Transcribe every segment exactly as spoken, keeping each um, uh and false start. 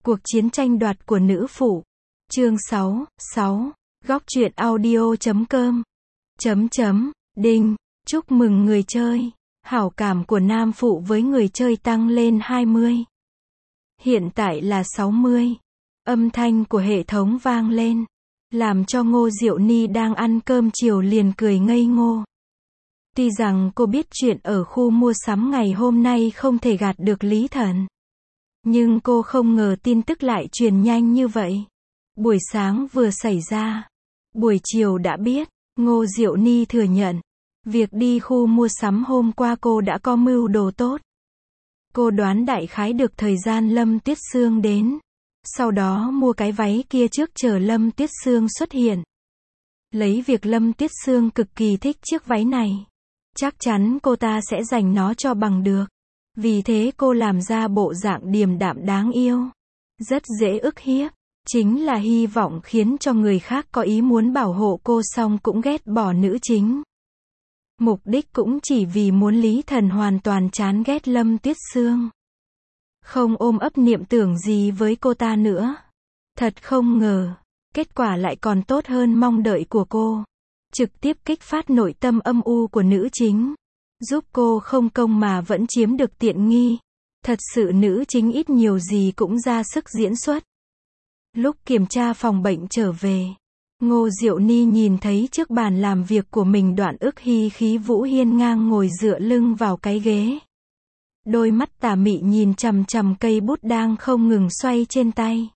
Cuộc chiến tranh đoạt của nữ phụ. Chương sáu, sáu. Góc truyện audio chấm com. Chấm chấm. Đinh. Chúc mừng người chơi. Hảo cảm của nam phụ với người chơi tăng lên hai mươi. Hiện tại là sáu mươi. Âm thanh của hệ thống vang lên, làm cho Ngô Diệu Ni đang ăn cơm chiều liền cười ngây ngô. Tuy rằng cô biết chuyện ở khu mua sắm ngày hôm nay không thể gạt được Lý Thần, nhưng cô không ngờ tin tức lại truyền nhanh như vậy. Buổi sáng vừa xảy ra, buổi chiều đã biết. Ngô Diệu Ni thừa nhận, việc đi khu mua sắm hôm qua cô đã có mưu đồ tốt. Cô đoán đại khái được thời gian Lâm Tuyết Sương đến, sau đó mua cái váy kia trước chờ Lâm Tuyết Sương xuất hiện. Lấy việc Lâm Tuyết Sương cực kỳ thích chiếc váy này, chắc chắn cô ta sẽ giành nó cho bằng được. Vì thế cô làm ra bộ dạng điềm đạm đáng yêu, rất dễ ức hiếp, chính là hy vọng khiến cho người khác có ý muốn bảo hộ cô xong cũng ghét bỏ nữ chính. Mục đích cũng chỉ vì muốn Lý Thần hoàn toàn chán ghét Lâm Tuyết Sương, không ôm ấp niệm tưởng gì với cô ta nữa. Thật không ngờ, kết quả lại còn tốt hơn mong đợi của cô, trực tiếp kích phát nội tâm âm u của nữ chính, giúp cô không công mà vẫn chiếm được tiện nghi. Thật sự nữ chính ít nhiều gì cũng ra sức diễn xuất. Lúc kiểm tra phòng bệnh trở về, Ngô Diệu Ni nhìn thấy trước bàn làm việc của mình Đoạn Ức Hy khí vũ hiên ngang ngồi dựa lưng vào cái ghế. Đôi mắt tà mị nhìn chằm chằm cây bút đang không ngừng xoay trên tay,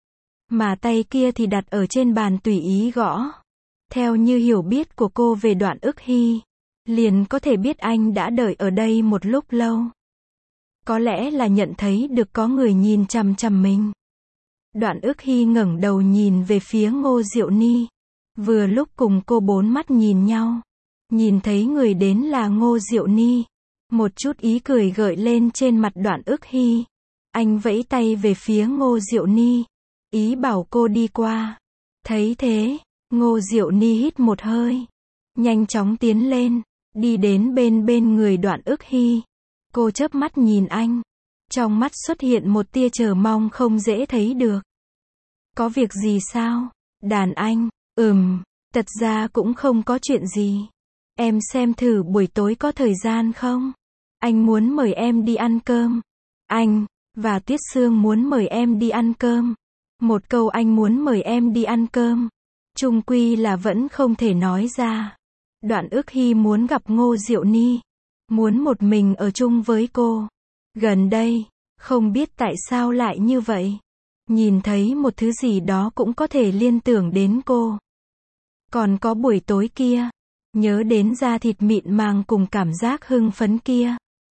mà tay kia thì đặt ở trên bàn tùy ý gõ. Theo như hiểu biết của cô về Đoạn Ức Hy, liền có thể biết anh đã đợi ở đây một lúc lâu. Có lẽ là nhận thấy được có người nhìn chằm chằm mình. Đoạn Ức Hy ngẩng đầu nhìn về phía Ngô Diệu Ni, vừa lúc cùng cô bốn mắt nhìn nhau. Nhìn thấy người đến là Ngô Diệu Ni, một chút ý cười gợi lên trên mặt Đoạn Ức Hy. Anh vẫy tay về phía Ngô Diệu Ni, ý bảo cô đi qua. Thấy thế, Ngô Diệu Ni hít một hơi, nhanh chóng tiến lên, đi đến bên bên người Đoạn Ức Hy. Cô chớp mắt nhìn anh, trong mắt xuất hiện một tia chờ mong không dễ thấy được. Có việc gì sao? Đàn anh, ừm, thật ra cũng không có chuyện gì. Em xem thử buổi tối có thời gian không? Anh muốn mời em đi ăn cơm. Anh, và Tuyết Sương muốn mời em đi ăn cơm. Một câu anh muốn mời em đi ăn cơm, chung quy là vẫn không thể nói ra. Đoạn Ức Hy muốn gặp Ngô Diệu Ni, muốn một mình ở chung với cô. Gần đây, không biết tại sao lại như vậy, nhìn thấy một thứ gì đó cũng có thể liên tưởng đến cô. Còn có buổi tối kia, nhớ đến da thịt mịn màng cùng cảm giác hưng phấn kia.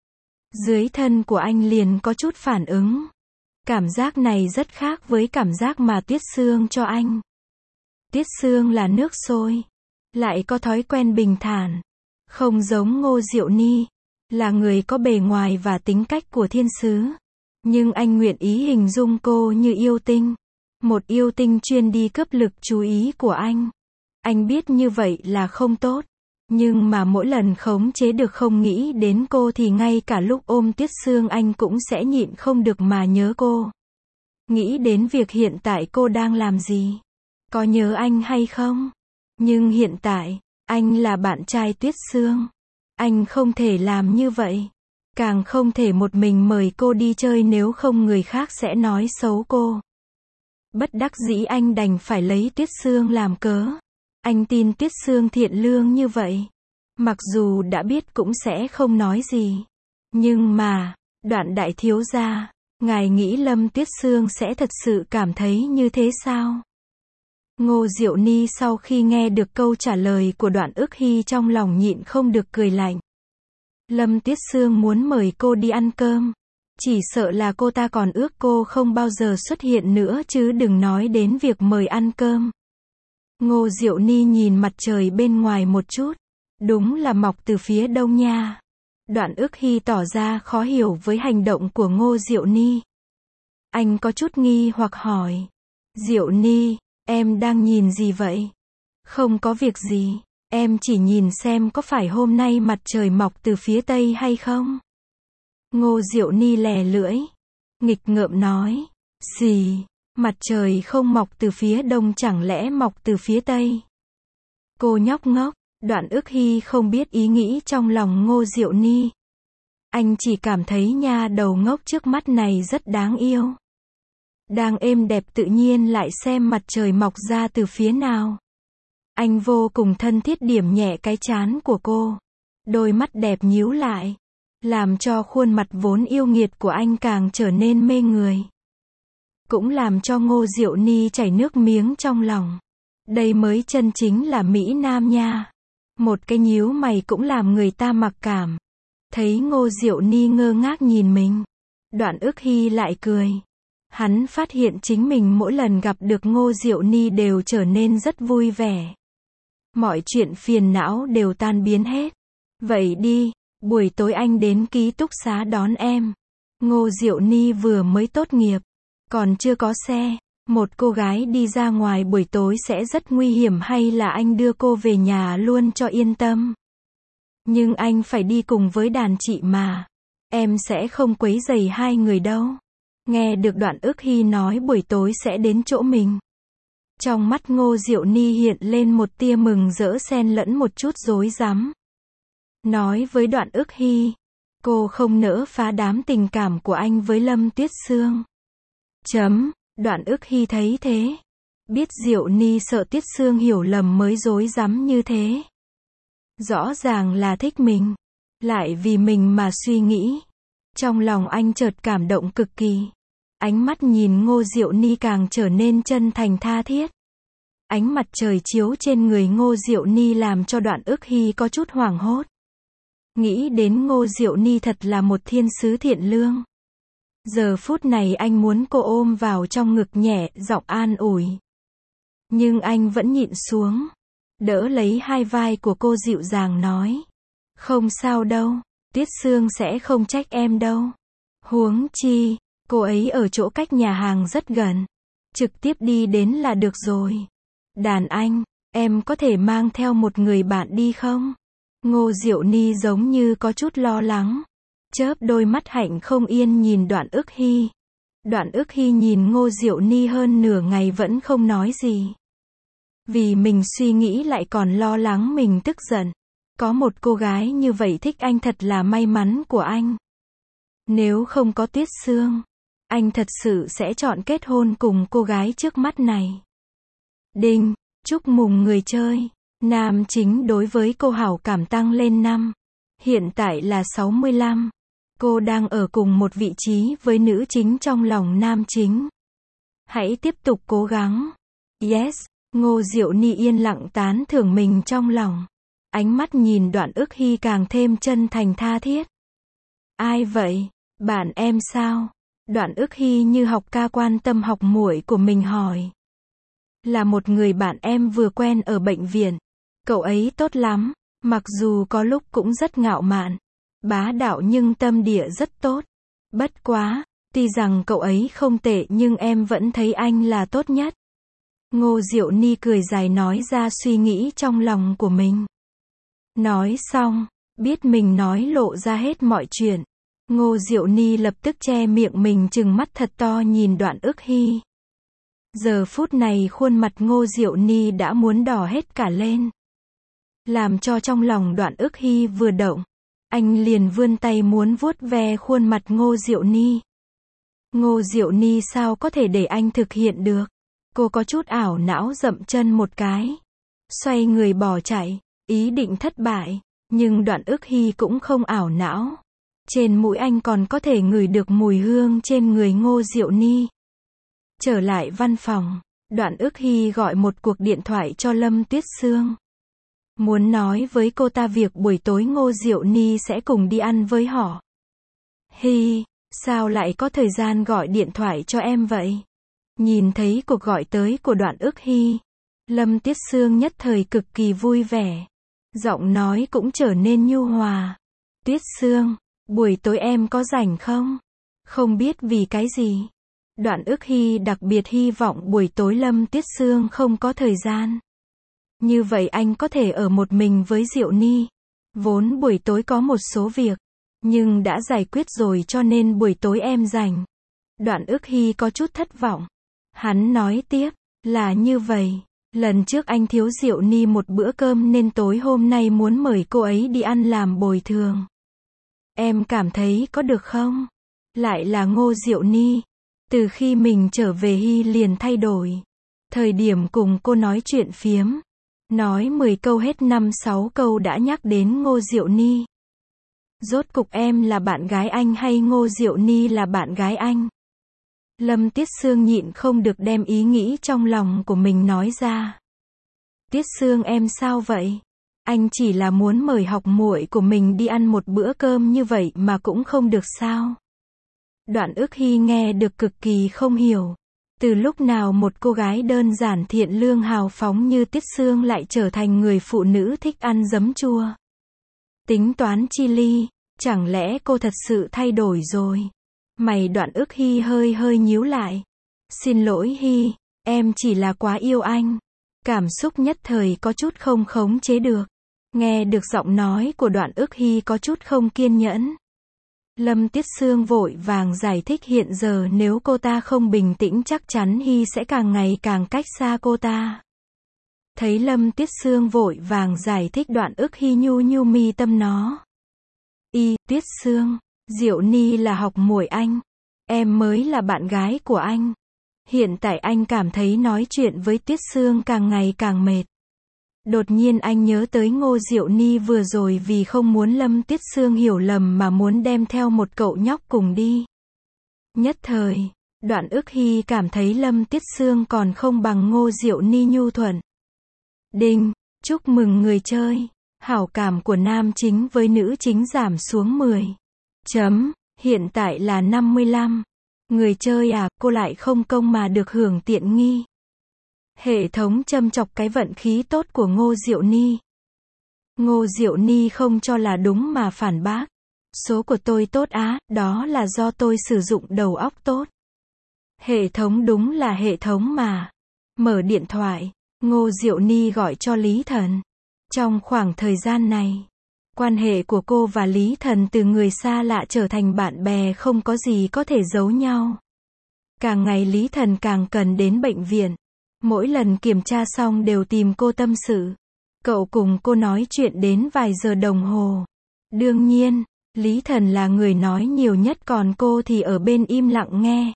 Dưới thân của anh liền có chút phản ứng. Cảm giác này rất khác với cảm giác mà Tuyết Sương cho anh. Tuyết Sương là nước sôi, lại có thói quen bình thản, không giống Ngô Diệu Ni, là người có bề ngoài và tính cách của thiên sứ. Nhưng anh nguyện ý hình dung cô như yêu tinh, một yêu tinh chuyên đi cướp lực chú ý của anh. Anh biết như vậy là không tốt, nhưng mà mỗi lần khống chế được không nghĩ đến cô thì ngay cả lúc ôm Tuyết Sương anh cũng sẽ nhịn không được mà nhớ cô. Nghĩ đến việc hiện tại cô đang làm gì, có nhớ anh hay không? Nhưng hiện tại, anh là bạn trai Tuyết Sương, anh không thể làm như vậy. Càng không thể một mình mời cô đi chơi nếu không người khác sẽ nói xấu cô. Bất đắc dĩ anh đành phải lấy Tuyết Sương làm cớ. Anh tin Tuyết Sương thiện lương như vậy, mặc dù đã biết cũng sẽ không nói gì. Nhưng mà, Đoạn đại thiếu gia, ngài nghĩ Lâm Tuyết Sương sẽ thật sự cảm thấy như thế sao? Ngô Diệu Ni sau khi nghe được câu trả lời của Đoạn Ức Hy trong lòng nhịn không được cười lạnh. Lâm Tuyết Sương muốn mời cô đi ăn cơm, chỉ sợ là cô ta còn ước cô không bao giờ xuất hiện nữa chứ đừng nói đến việc mời ăn cơm. Ngô Diệu Ni nhìn mặt trời bên ngoài một chút, đúng là mọc từ phía đông nha. Đoạn Ức Hy tỏ ra khó hiểu với hành động của Ngô Diệu Ni. Anh có chút nghi hoặc hỏi, Diệu Ni, em đang nhìn gì vậy? Không có việc gì. Em chỉ nhìn xem có phải hôm nay mặt trời mọc từ phía tây hay không? Ngô Diệu Ni lè lưỡi, nghịch ngợm nói, Gì? Mặt trời không mọc từ phía đông chẳng lẽ mọc từ phía tây? Cô nhóc ngốc, Đoạn Ức Hy không biết ý nghĩ trong lòng Ngô Diệu Ni. Anh chỉ cảm thấy nha đầu ngốc trước mắt này rất đáng yêu. Đang êm đẹp tự nhiên lại xem mặt trời mọc ra từ phía nào. Anh vô cùng thân thiết điểm nhẹ cái trán của cô. Đôi mắt đẹp nhíu lại, làm cho khuôn mặt vốn yêu nghiệt của anh càng trở nên mê người. Cũng làm cho Ngô Diệu Ni chảy nước miếng trong lòng. Đây mới chân chính là Mỹ Nam nha. Một cái nhíu mày cũng làm người ta mặc cảm. Thấy Ngô Diệu Ni ngơ ngác nhìn mình, Đoạn Ức Hy lại cười. Hắn phát hiện chính mình mỗi lần gặp được Ngô Diệu Ni đều trở nên rất vui vẻ. Mọi chuyện phiền não đều tan biến hết. Vậy đi, buổi tối anh đến ký túc xá đón em. Ngô Diệu Ni vừa mới tốt nghiệp, còn chưa có xe. Một cô gái đi ra ngoài buổi tối sẽ rất nguy hiểm, hay là anh đưa cô về nhà luôn cho yên tâm. Nhưng anh phải đi cùng với đàn chị mà. Em sẽ không quấy rầy hai người đâu. Nghe được Đoạn Ức Hy nói buổi tối sẽ đến chỗ mình. Trong mắt Ngô Diệu Ni hiện lên một tia mừng rỡ xen lẫn một chút rối rắm. Nói với Đoạn Ức Hy, cô không nỡ phá đám tình cảm của anh với Lâm Tuyết Sương. Chấm, Đoạn Ức Hy thấy thế. Biết Diệu Ni sợ Tuyết Sương hiểu lầm mới rối rắm như thế. Rõ ràng là thích mình, lại vì mình mà suy nghĩ. Trong lòng anh chợt cảm động cực kỳ. Ánh mắt nhìn Ngô Diệu Ni càng trở nên chân thành tha thiết. Ánh mặt trời chiếu trên người Ngô Diệu Ni làm cho Đoạn Ức Hy có chút hoảng hốt. Nghĩ đến Ngô Diệu Ni thật là một thiên sứ thiện lương. Giờ phút này anh muốn cô ôm vào trong ngực nhẹ giọng an ủi. Nhưng anh vẫn nhịn xuống. Đỡ lấy hai vai của cô dịu dàng nói. Không sao đâu, Tuyết Sương sẽ không trách em đâu. Huống chi, cô ấy ở chỗ cách nhà hàng rất gần. Trực tiếp đi đến là được rồi. Đàn anh, em có thể mang theo một người bạn đi không? Ngô Diệu Ni giống như có chút lo lắng. Chớp đôi mắt hạnh không yên nhìn Đoạn Ức Hy. Đoạn Ức Hy nhìn Ngô Diệu Ni hơn nửa ngày vẫn không nói gì. Vì mình suy nghĩ lại còn lo lắng mình tức giận. Có một cô gái như vậy thích anh thật là may mắn của anh. Nếu không có Tuyết Sương, anh thật sự sẽ chọn kết hôn cùng cô gái trước mắt này. Đinh, chúc mừng người chơi. Nam chính đối với cô hảo cảm tăng lên năm. Hiện tại là sáu mươi lăm. Cô đang ở cùng một vị trí với nữ chính trong lòng nam chính. Hãy tiếp tục cố gắng. Yes, Ngô Diệu Ni yên lặng tán thưởng mình trong lòng. Ánh mắt nhìn Đoạn Ức Hy càng thêm chân thành tha thiết. Ai vậy? Bạn em sao? Đoạn Ức Hy như học ca quan tâm học muội của mình hỏi. Là một người bạn em vừa quen ở bệnh viện. Cậu ấy tốt lắm, mặc dù có lúc cũng rất ngạo mạn, bá đạo nhưng tâm địa rất tốt. Bất quá, tuy rằng cậu ấy không tệ nhưng em vẫn thấy anh là tốt nhất. Ngô Diệu Ni cười dài nói ra suy nghĩ trong lòng của mình. Nói xong, biết mình nói lộ ra hết mọi chuyện. Ngô Diệu Ni lập tức che miệng mình trừng mắt thật to nhìn Đoạn Ức Hy. Giờ phút này khuôn mặt Ngô Diệu Ni đã muốn đỏ hết cả lên. Làm cho trong lòng Đoạn Ức Hy vừa động. Anh liền vươn tay muốn vuốt ve khuôn mặt Ngô Diệu Ni. Ngô Diệu Ni sao có thể để anh thực hiện được. Cô có chút ảo não dậm chân một cái. Xoay người bỏ chạy, ý định thất bại. Nhưng Đoạn Ức Hy cũng không ảo não. Trên mũi anh còn có thể ngửi được mùi hương trên người Ngô Diệu Ni. Trở lại văn phòng, Đoạn Ức Hy gọi một cuộc điện thoại cho Lâm Tuyết Sương. Muốn nói với cô ta việc buổi tối Ngô Diệu Ni sẽ cùng đi ăn với họ. Hi, sao lại có thời gian gọi điện thoại cho em vậy? Nhìn thấy cuộc gọi tới của Đoạn Ức Hy, Lâm Tuyết Sương nhất thời cực kỳ vui vẻ. Giọng nói cũng trở nên nhu hòa. Tuyết Sương, buổi tối em có rảnh không? Không biết vì cái gì. Đoạn Ức Hy đặc biệt hy vọng buổi tối Lâm Tuyết Sương không có thời gian. Như vậy anh có thể ở một mình với Diệu Ni. Vốn buổi tối có một số việc, nhưng đã giải quyết rồi cho nên buổi tối em rảnh. Đoạn Ức Hy có chút thất vọng. Hắn nói tiếp, là như vậy. Lần trước anh thiếu Diệu Ni một bữa cơm nên tối hôm nay muốn mời cô ấy đi ăn làm bồi thường. Em cảm thấy có được không? Lại là Ngô Diệu Ni. Từ khi mình trở về Hy liền thay đổi. Thời điểm cùng cô nói chuyện phiếm. Nói mười câu hết năm sáu câu đã nhắc đến Ngô Diệu Ni. Rốt cục em là bạn gái anh hay Ngô Diệu Ni là bạn gái anh? Lâm Tiết Sương nhịn không được đem ý nghĩ trong lòng của mình nói ra. Tiết Sương em sao vậy? Anh chỉ là muốn mời học muội của mình đi ăn một bữa cơm như vậy mà cũng không được sao? Đoạn Ức Hy nghe được cực kỳ không hiểu. Từ lúc nào một cô gái đơn giản thiện lương hào phóng như Tiết Sương lại trở thành người phụ nữ thích ăn giấm chua? Tính toán chi ly, chẳng lẽ cô thật sự thay đổi rồi? Mày Đoạn Ức Hy hơi hơi nhíu lại. Xin lỗi Hy, em chỉ là quá yêu anh. Cảm xúc nhất thời có chút không khống chế được. Nghe được giọng nói của Đoạn Ức Hy có chút không kiên nhẫn. Lâm Tiết Sương vội vàng giải thích hiện giờ nếu cô ta không bình tĩnh chắc chắn Hy sẽ càng ngày càng cách xa cô ta. Thấy Lâm Tiết Sương vội vàng giải thích Đoạn Ức Hy nhu nhu mi tâm nó. Y, Tiết Sương, Diệu Ni là học muội anh. Em mới là bạn gái của anh. Hiện tại anh cảm thấy nói chuyện với Tiết Sương càng ngày càng mệt. Đột nhiên anh nhớ tới Ngô Diệu Ni vừa rồi vì không muốn Lâm Tiết Sương hiểu lầm mà muốn đem theo một cậu nhóc cùng đi. Nhất thời, Đoạn Ức Hy cảm thấy Lâm Tiết Sương còn không bằng Ngô Diệu Ni nhu thuận. Đinh, chúc mừng người chơi. Hảo cảm của nam chính với nữ chính giảm xuống mười. Chấm, hiện tại là năm mươi lăm. Người chơi à, cô lại không công mà được hưởng tiện nghi. Hệ thống châm chọc cái vận khí tốt của Ngô Diệu Ni. Ngô Diệu Ni không cho là đúng mà phản bác. Số của tôi tốt á, đó là do tôi sử dụng đầu óc tốt. Hệ thống đúng là hệ thống mà. Mở điện thoại, Ngô Diệu Ni gọi cho Lý Thần. Trong khoảng thời gian này, quan hệ của cô và Lý Thần từ người xa lạ trở thành bạn bè không có gì có thể giấu nhau. Càng ngày Lý Thần càng cần đến bệnh viện. Mỗi lần kiểm tra xong đều tìm cô tâm sự. Cậu cùng cô nói chuyện đến vài giờ đồng hồ. Đương nhiên, Lý Thần là người nói nhiều nhất còn cô thì ở bên im lặng nghe.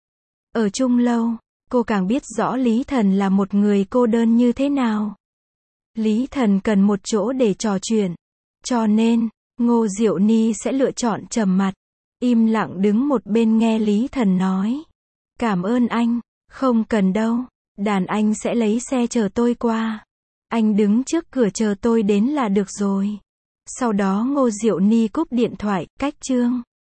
Ở chung lâu, cô càng biết rõ Lý Thần là một người cô đơn như thế nào. Lý Thần cần một chỗ để trò chuyện. Cho nên, Ngô Diệu Ni sẽ lựa chọn trầm mặt. Im lặng đứng một bên nghe Lý Thần nói. Cảm ơn anh, không cần đâu. Đàn anh sẽ lấy xe chờ tôi qua. Anh đứng trước cửa chờ tôi đến là được rồi. Sau đó Ngô Diệu Ni cúp điện thoại, cách chương.